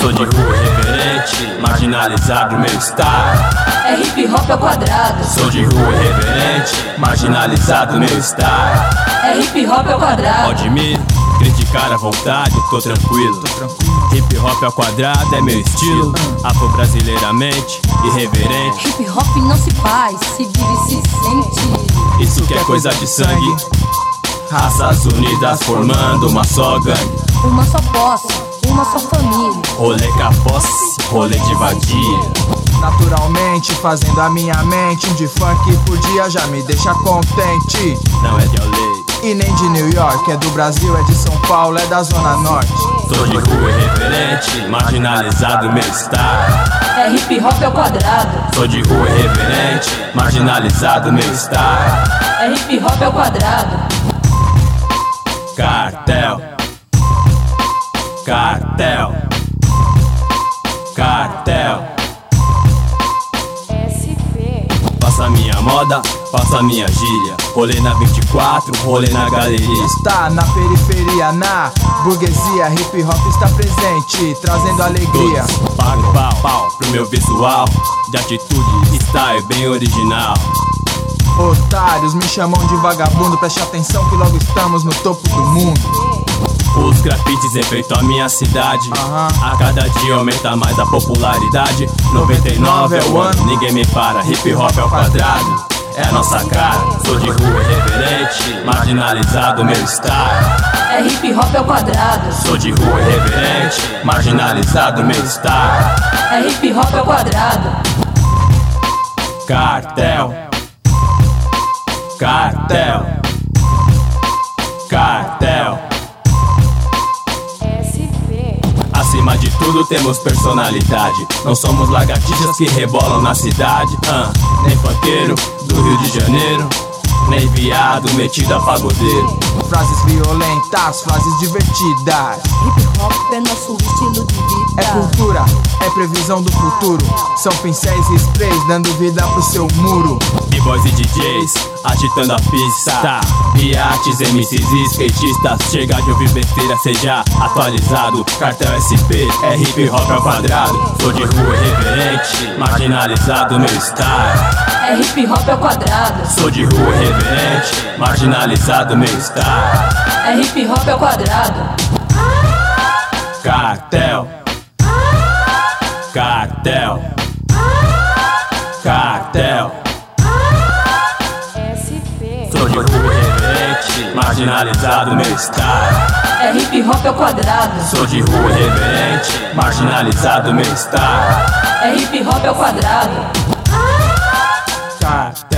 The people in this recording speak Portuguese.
Sou de rua irreverente, marginalizado meu style. É hip hop ao quadrado. Sou de rua irreverente, marginalizado meu style. É hip hop ao quadrado. Pode me criticar à vontade, tô tranquilo. Hip hop ao quadrado é meu estilo. Afro-brasileiramente, irreverente. Hip hop não se faz, se vive e se sente. Isso que é coisa de sangue. Raças unidas formando uma só gangue. Uma só posse, uma só família. Rolê com a posse, rolê de vadia. Naturalmente, fazendo a minha mente. Um de funk por dia já me deixa contente. Não é de lei e nem de New York, é do Brasil, é de São Paulo, é da Zona Norte. Sou de rua irreverente, marginalizado meu style. É hip hop ao quadrado. Sou de rua irreverente, marginalizado meu style. É hip hop ao quadrado. Cartel, cartel, cartel. SP. Passa minha moda, passa minha gíria. Rolê na 24, rolê na galeria. Está na periferia, na burguesia. Hip hop está presente, trazendo alegria. Todos pagam pau pro meu visual de atitude, style bem original. Otários me chamam de vagabundo, preste atenção que logo estamos no topo do mundo. Os grafites enfeitam a minha cidade. A cada dia aumenta mais a popularidade. 99 é o ano, ninguém me para. Hip hop ao quadrado, é a nossa cara. Sou de rua irreverente, marginalizado meu style. É hip hop ao quadrado. Sou de rua irreverente, marginalizado meu style. É hip hop ao quadrado. Cartel, cartel, cartel. SP. Acima de tudo temos personalidade. Não somos lagartixas que rebolam na cidade. Nem funkeiro do Rio de Janeiro, nem viado metido a pagodeiro. Frases violentas, frases divertidas. Hip hop é nosso estilo de vida. É cultura, é previsão do futuro. São pincéis e sprays dando vida pro seu muro. B-boys e DJs agitando a pista. Iates, MCs e skatistas. Chega de ouvir besteira, seja atualizado. Cartel SP é hip hop ao quadrado. Sou de rua irreverente, marginalizado meu style. É hip hop ao quadrado. Sou de rua irreverente, marginalizado meu style. É hip hop ao quadrado. Cartel, cartel, cartel. SP. Sou de rua irreverente, marginalizado meu style. É hip hop ao quadrado. Sou de rua irreverente, marginalizado meu style. É hip hop ao quadrado. Cartel.